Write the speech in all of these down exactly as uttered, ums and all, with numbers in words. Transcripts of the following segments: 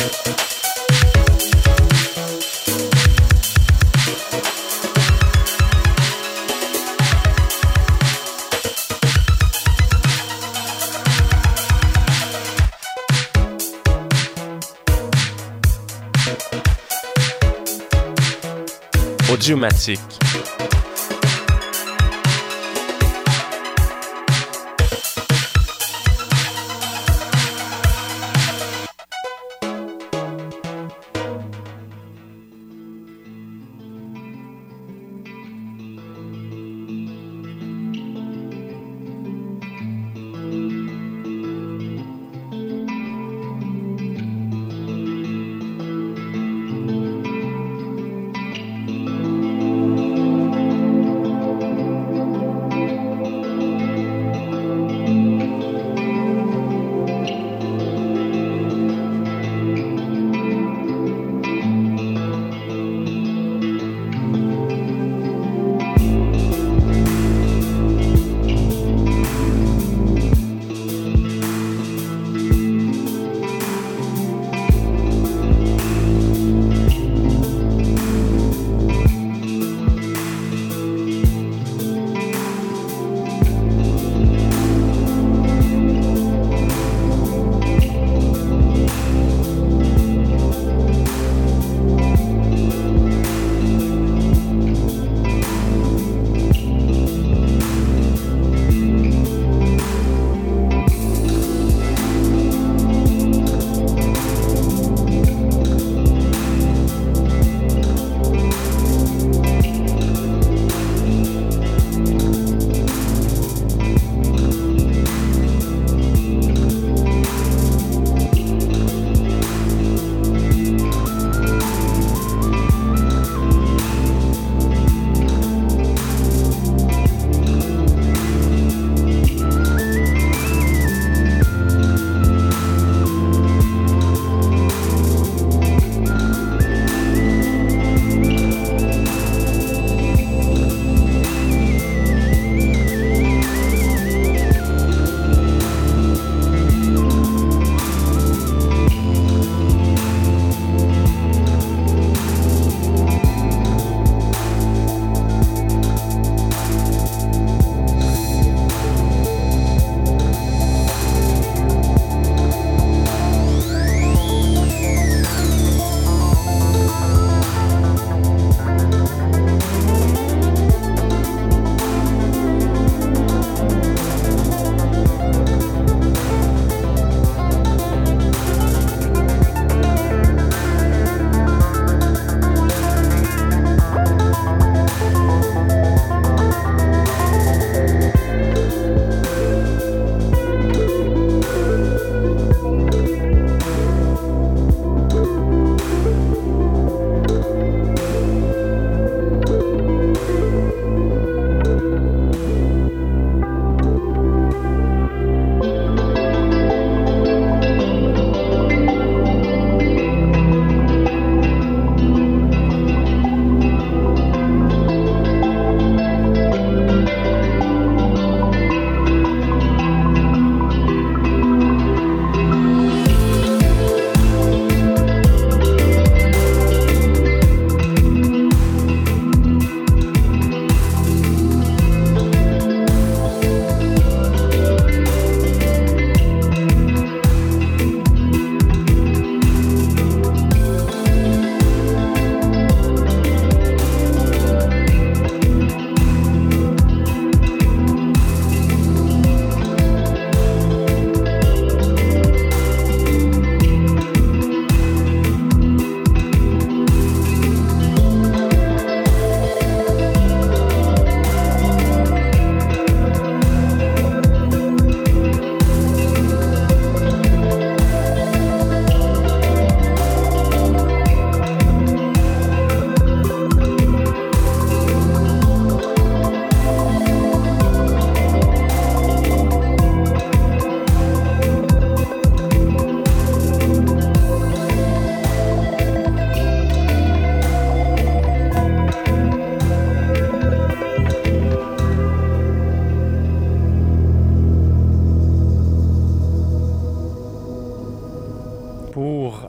Audiomatique.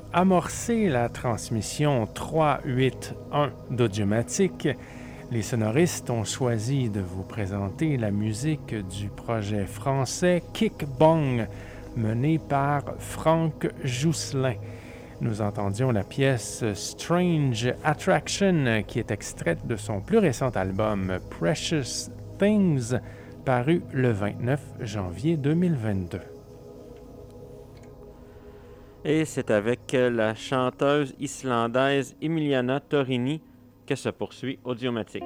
amorcer la transmission trois huit un d'Audiomatique, les sonoristes ont choisi de vous présenter la musique du projet français Kick Bong, mené par Franck Jousselin. Nous entendions la pièce Strange Attraction, qui est extraite de son plus récent album Precious Things, paru le vingt-neuf janvier deux mille vingt-deux. Et c'est avec la chanteuse islandaise Emiliana Torini que se poursuit Audiomatique.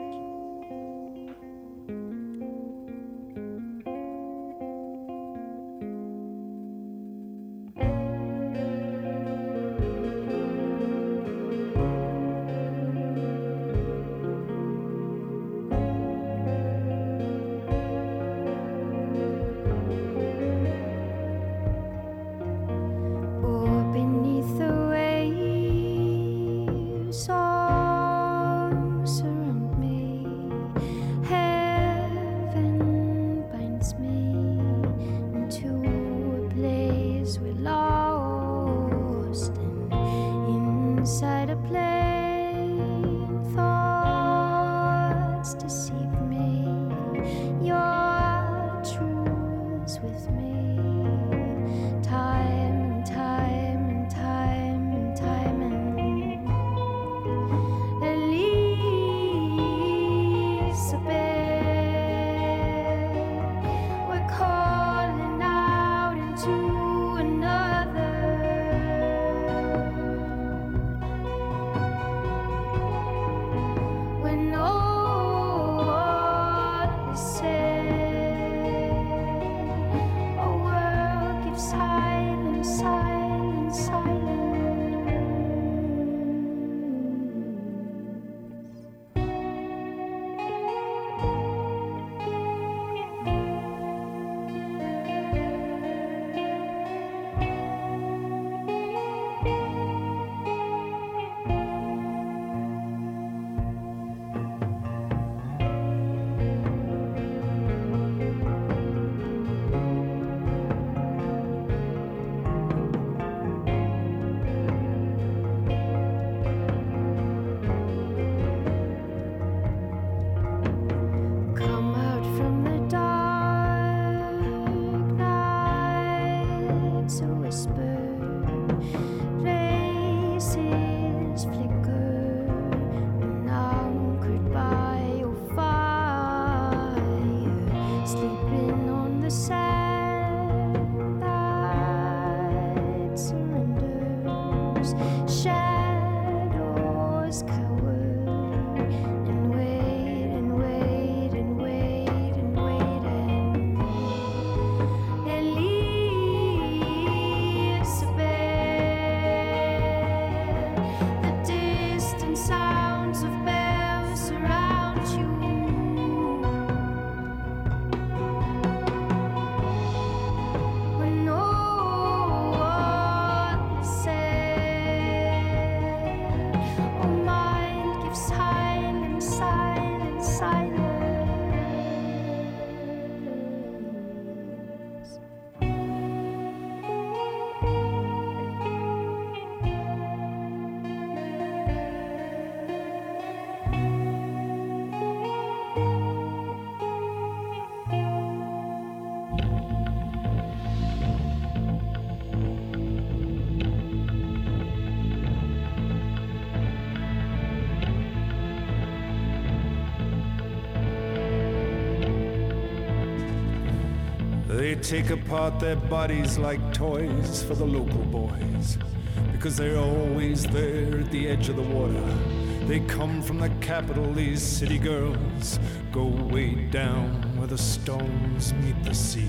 They take apart their bodies like toys for the local boys, because they're always there at the edge of the water. They come from the capital, these city girls, go way down where the stones meet the sea.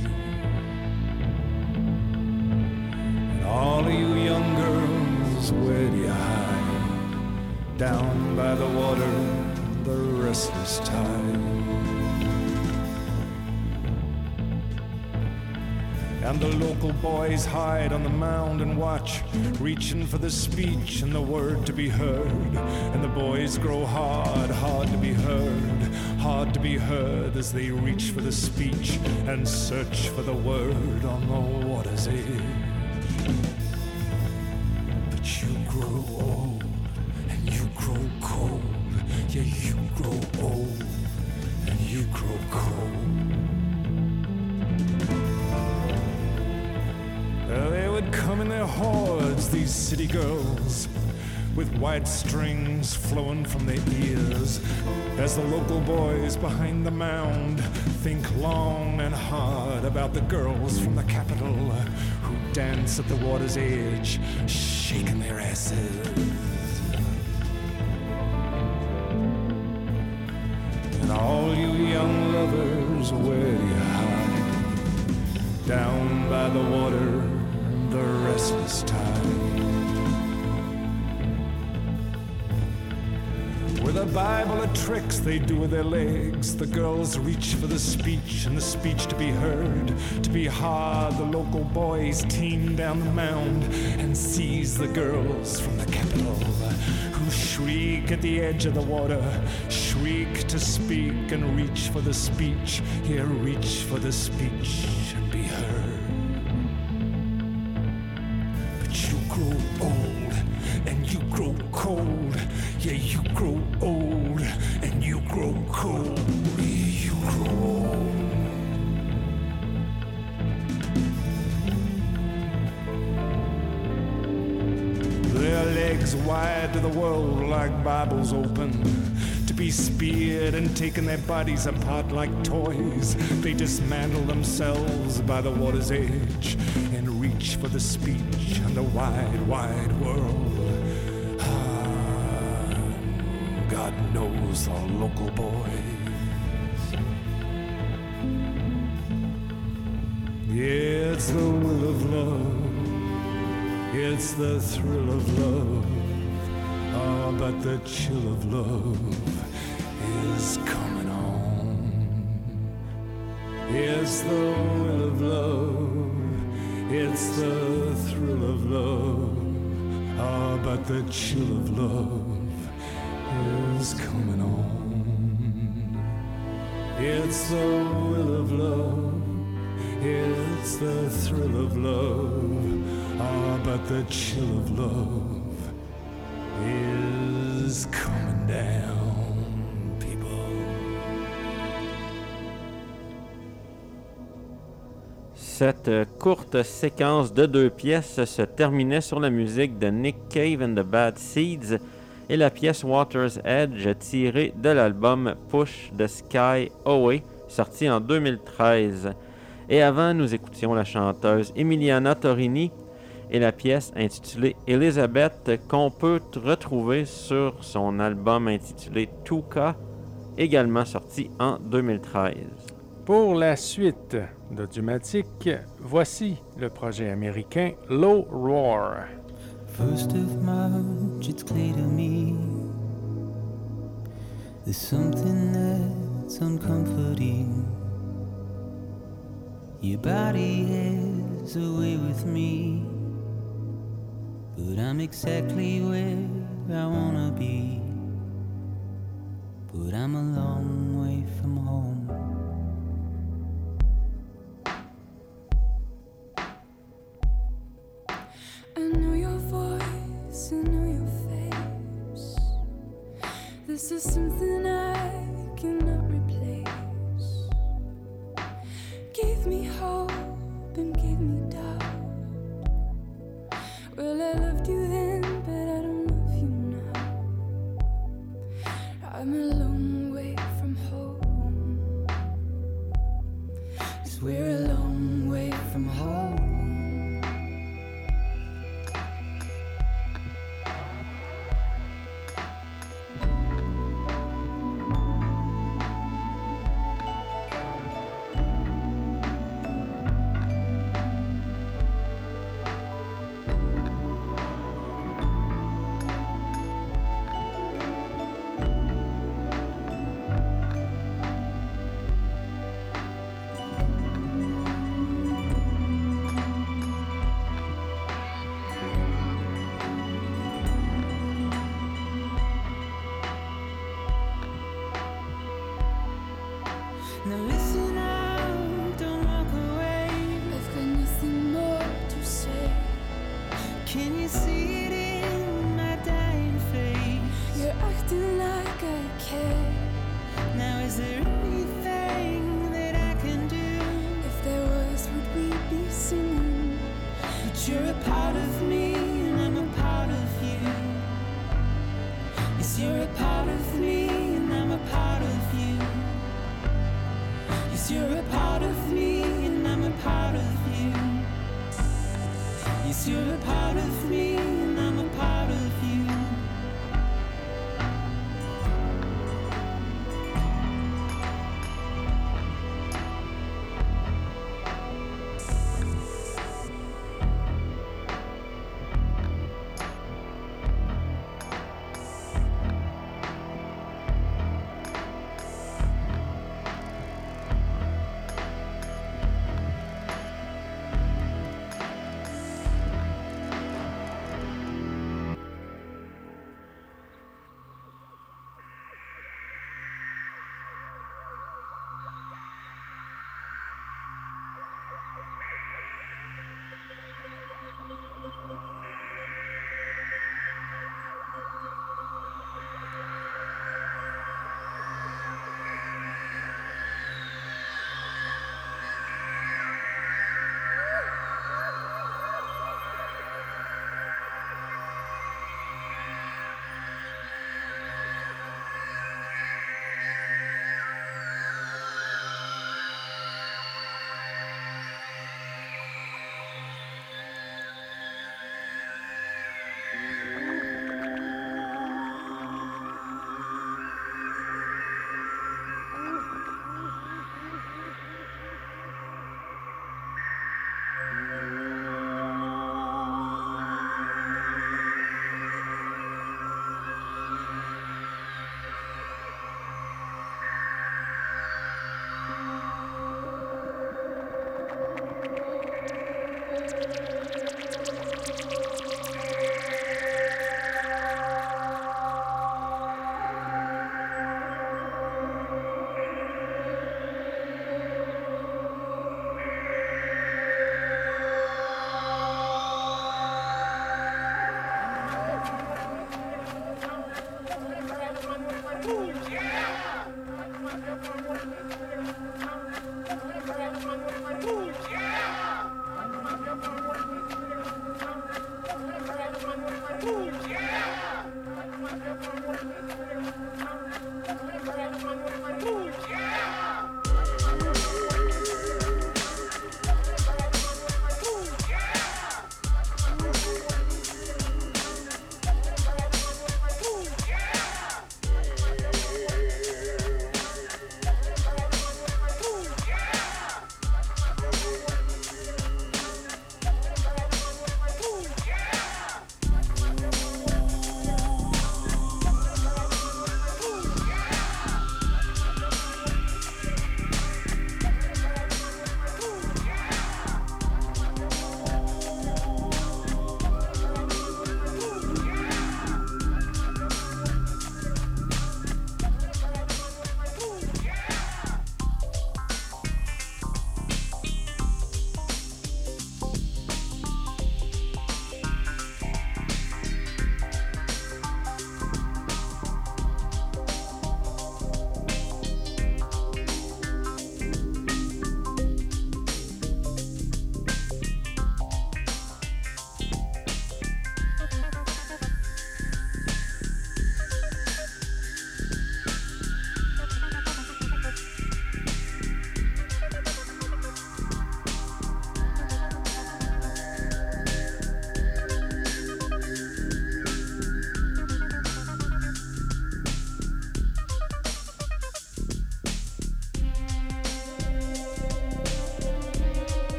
And all of you young girls, where do you hide? Down by the water, the restless tide. And the local boys hide on the mound and watch, reaching for the speech and the word to be heard. And the boys grow hard, hard to be heard, hard to be heard as they reach for the speech and search for the word on the water's edge. But But you grow old and you grow cold. Yeah, you grow old and you grow cold. They would come in their hordes, these city girls, with white strings flowing from their ears, as the local boys behind the mound think long and hard about the girls from the capital who dance at the water's edge, shaking their asses. And all you young lovers, where do you hide? Down by the water, the restless tide. With a Bible of tricks they do with their legs, the girls reach for the speech and the speech to be heard. To be hard, the local boys team down the mound and seize the girls from the capital, who shriek at the edge of the water, shriek to speak and reach for the speech. Here, reach for the speech and be heard. But you grow old and you grow cold. Yeah, you grow old and you grow cold. Yeah, you grow old. Their legs wide to the world like Bibles open, to be speared and taking their bodies apart like toys. They dismantle themselves by the water's edge and reach for the speech and the wide, wide world. God knows our local boys. Yeah, it's the will of love. It's the thrill of love. Oh, but the chill of love is coming on. It's the will of love. It's the thrill of love. Oh, but the chill of love is coming on. It's the will of love. It's the thrill of love. Ah, but the chill of love is coming down, people. Cette courte séquence de deux pièces se terminait sur la musique de Nick Cave and the Bad Seeds et la pièce Water's Edge tirée de l'album Push the Sky Away, sorti en deux mille treize. Et avant, nous écoutions la chanteuse Emiliana Torini et la pièce intitulée Elizabeth, qu'on peut retrouver sur son album intitulé Tuka, également sorti en deux mille treize. Pour la suite d'Audiomatique, voici le projet américain Low Roar. First of March, it's clear to me there's something that's uncomforting. Your body has a way with me, but I'm exactly where I wanna be. But I'm a long way from home. I know your voice, I know your face. This is something I cannot replace. Gave me hope and gave me doubt. Well, I loved you then, but I don't love you now. I'm a long way from home. 'Cause we're a long way from home. Guess you're a part of me and I'm a part of you.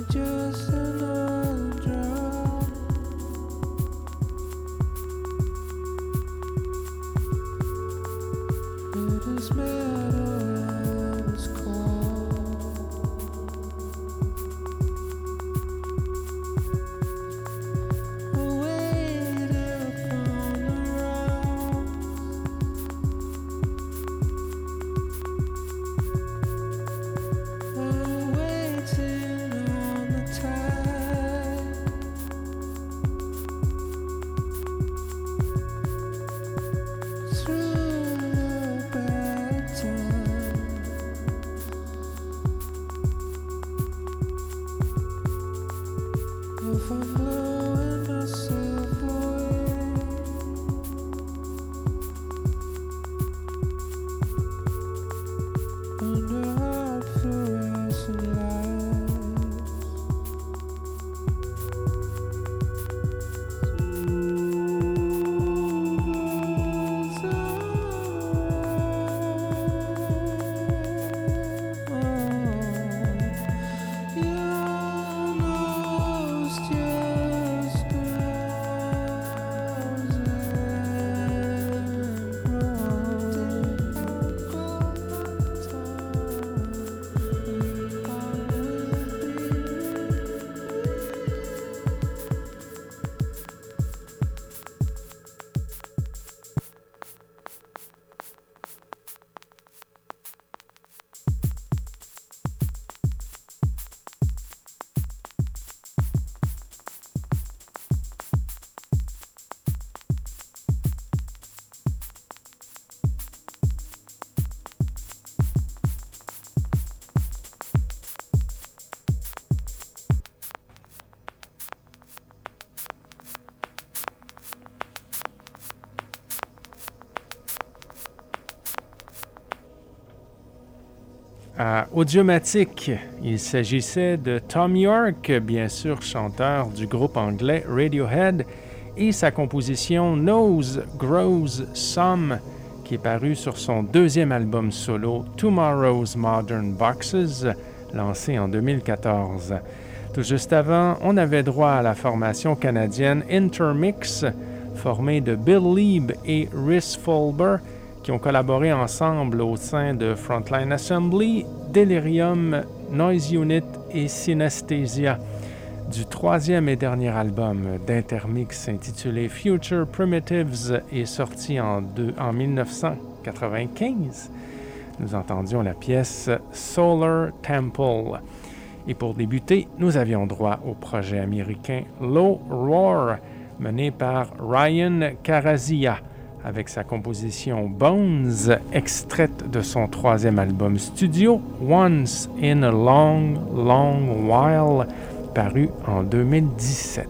À Audiomatique, il s'agissait de Thom Yorke, bien sûr chanteur du groupe anglais Radiohead, et sa composition Nose Grows Some, qui est paru sur son deuxième album solo Tomorrow's Modern Boxes, lancé en deux mille quatorze. Tout juste avant, on avait droit à la formation canadienne Intermix, formée de Bill Leeb et Rhys Fulber, qui ont collaboré ensemble au sein de Frontline Assembly, Delirium, Noise Unit et Synesthesia. Du troisième et dernier album d'Intermix intitulé Future Primitives est sorti en, deux, en dix-neuf cent quatre-vingt-quinze. Nous entendions la pièce Solar Temple. Et pour débuter, nous avions droit au projet américain Low Roar, mené par Ryan Karazia, avec sa composition Bones, extraite de son troisième album studio, Once in a Long, Long While, paru en deux mille dix-sept.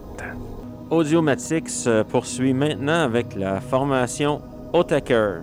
Audiomatix poursuit maintenant avec la formation Autechre.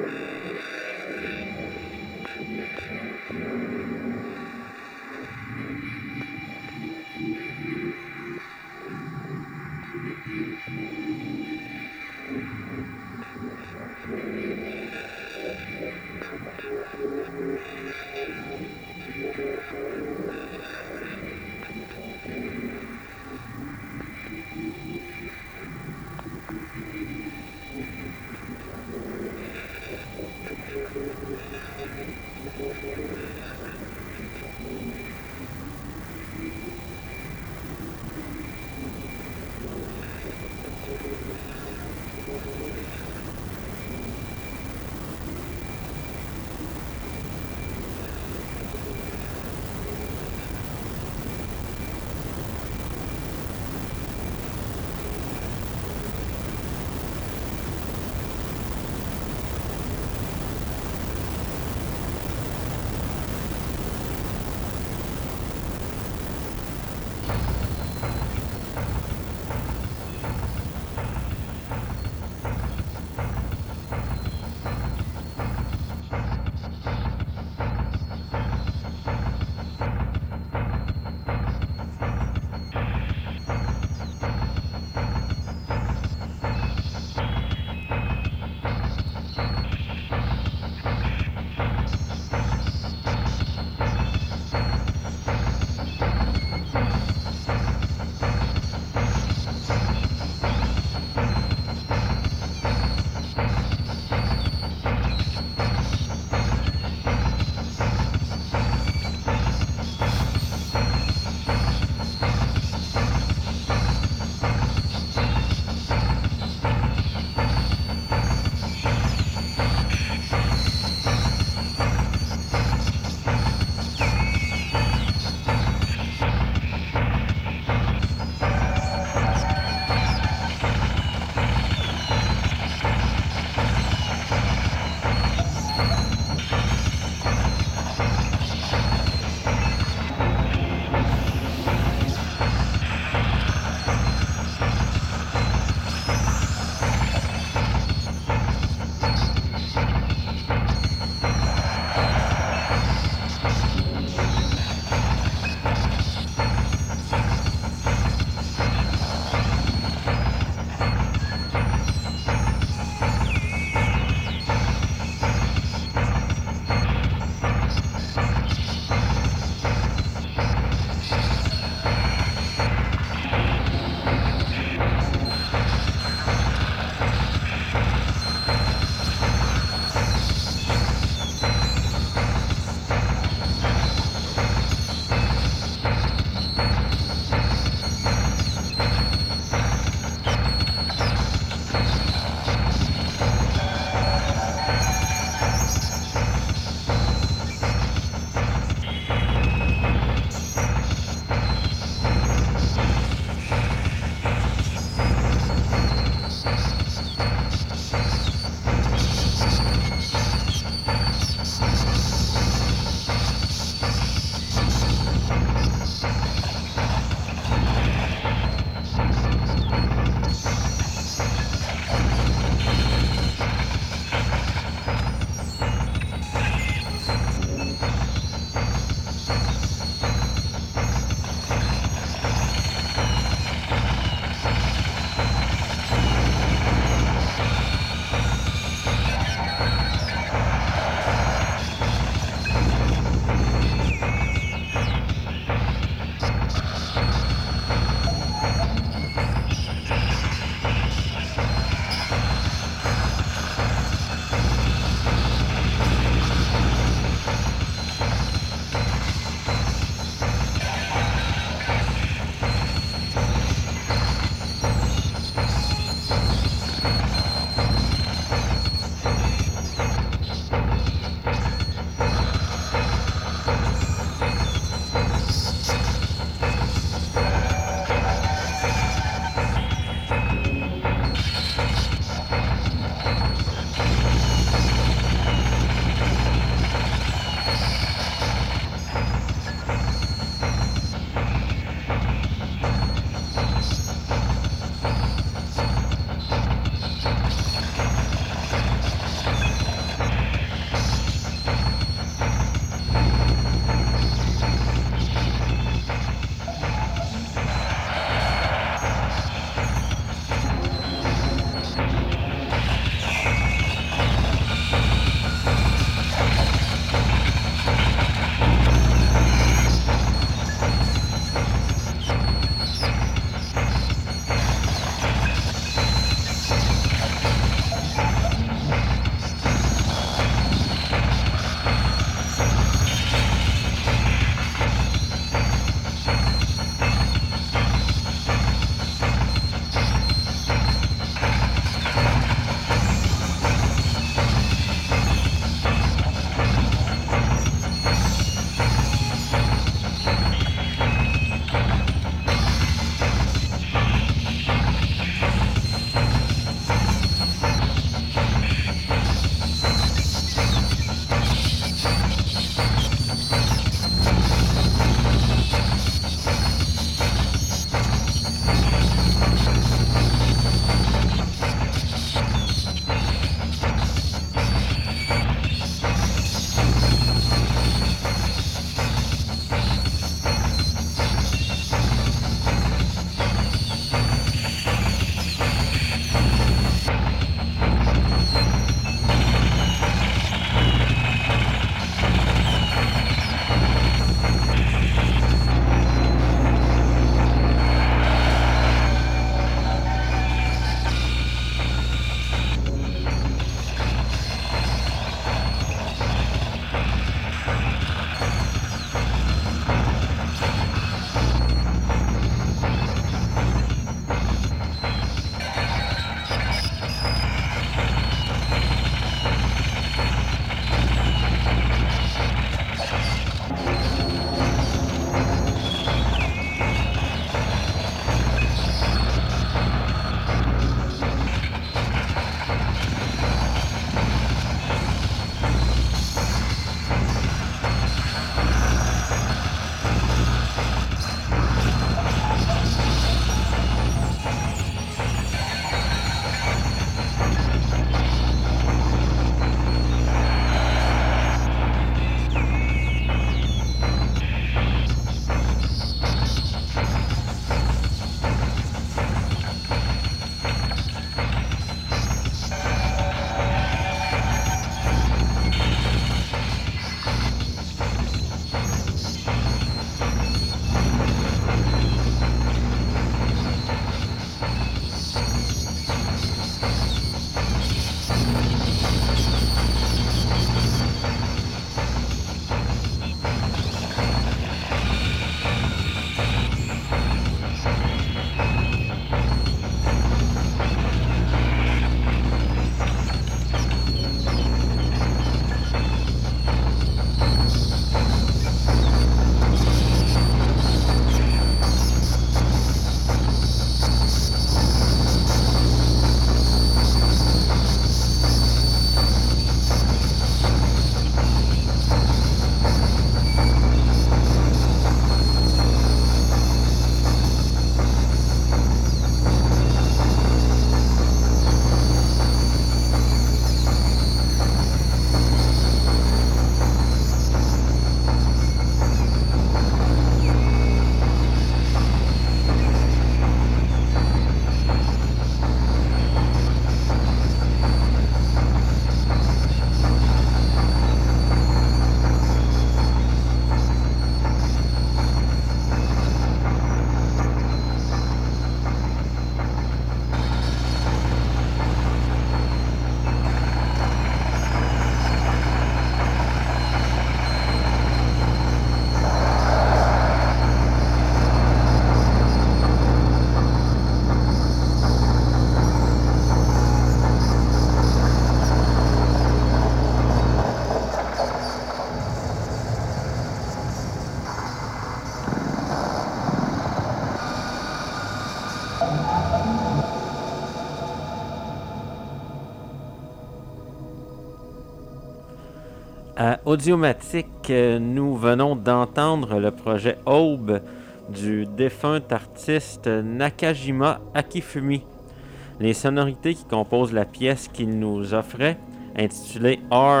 À Audiomatique, nous venons d'entendre le projet Aube du défunt artiste Nakajima Akifumi. Les sonorités qui composent la pièce qu'il nous offrait, intitulée R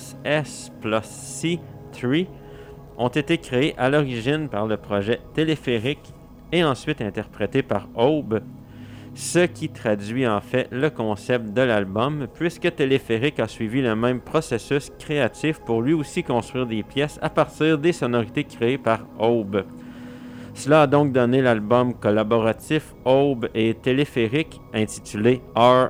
S plus C trois, ont été créées à l'origine par le projet Téléphérique et ensuite interprétées par Aube, ce qui traduit en fait le concept de l'album, puisque Téléphérique a suivi le même processus créatif pour lui aussi construire des pièces à partir des sonorités créées par Aube. Cela a donc donné l'album collaboratif Aube et Téléphérique, intitulé R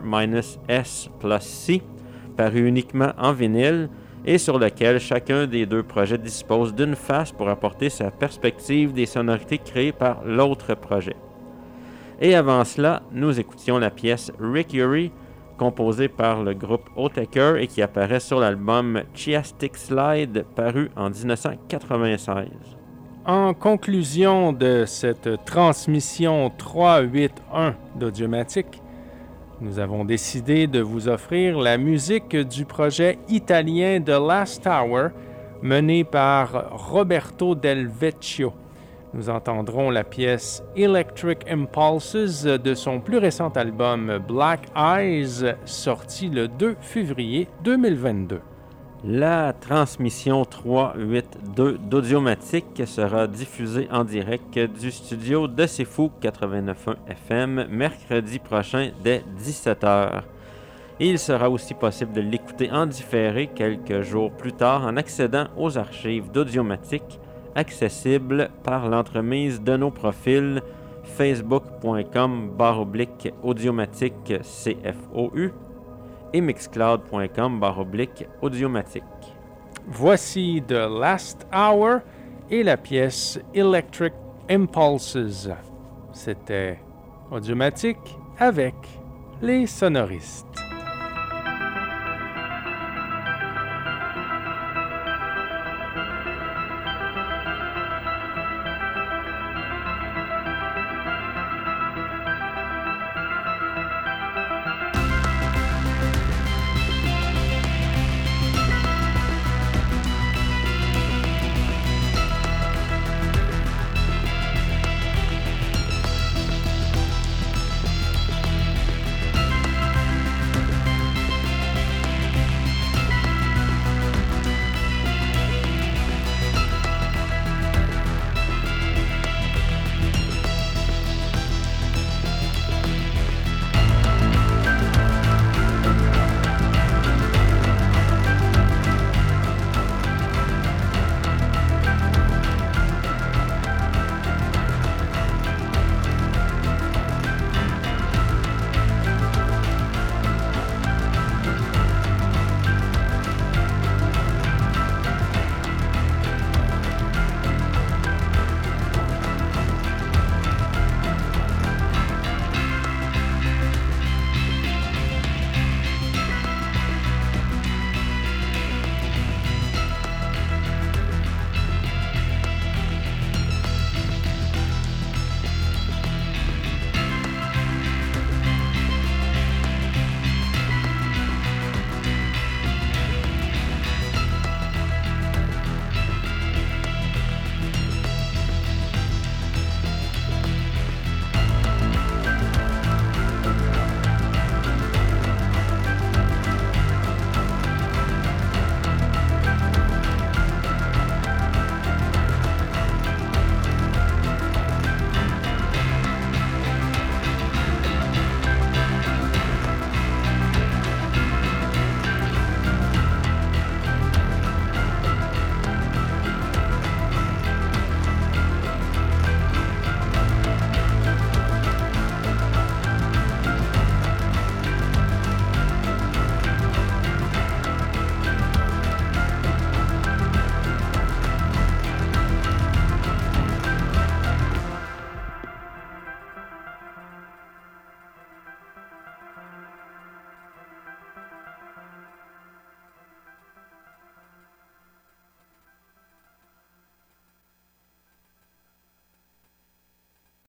S plus C, paru uniquement en vinyle, et sur lequel chacun des deux projets dispose d'une face pour apporter sa perspective des sonorités créées par l'autre projet. Et avant cela, nous écoutions la pièce Rickery, composée par le groupe Otaker et qui apparaît sur l'album Chiastic Slide, paru en dix-neuf cent quatre-vingt-seize. En conclusion de cette transmission trois huit un d'Audiomatique, nous avons décidé de vous offrir la musique du projet italien The Last Hour, mené par Roberto Del Vecchio. Nous entendrons la pièce Electric Impulses de son plus récent album Black Eyes, sorti le deux février deux mille vingt-deux. La transmission trois huit deux d'Audiomatique sera diffusée en direct du studio de C'est Fou quatre-vingt-neuf point un F M mercredi prochain dès dix-sept heures. Il sera aussi possible de l'écouter en différé quelques jours plus tard en accédant aux archives d'Audiomatique, accessibles par l'entremise de nos profils facebook.com barre oblique audiomatique C F O U et mixcloud.com barre oblique audiomatique. Voici The Last Hour et la pièce Electric Impulses. C'était Audiomatique avec les sonoristes.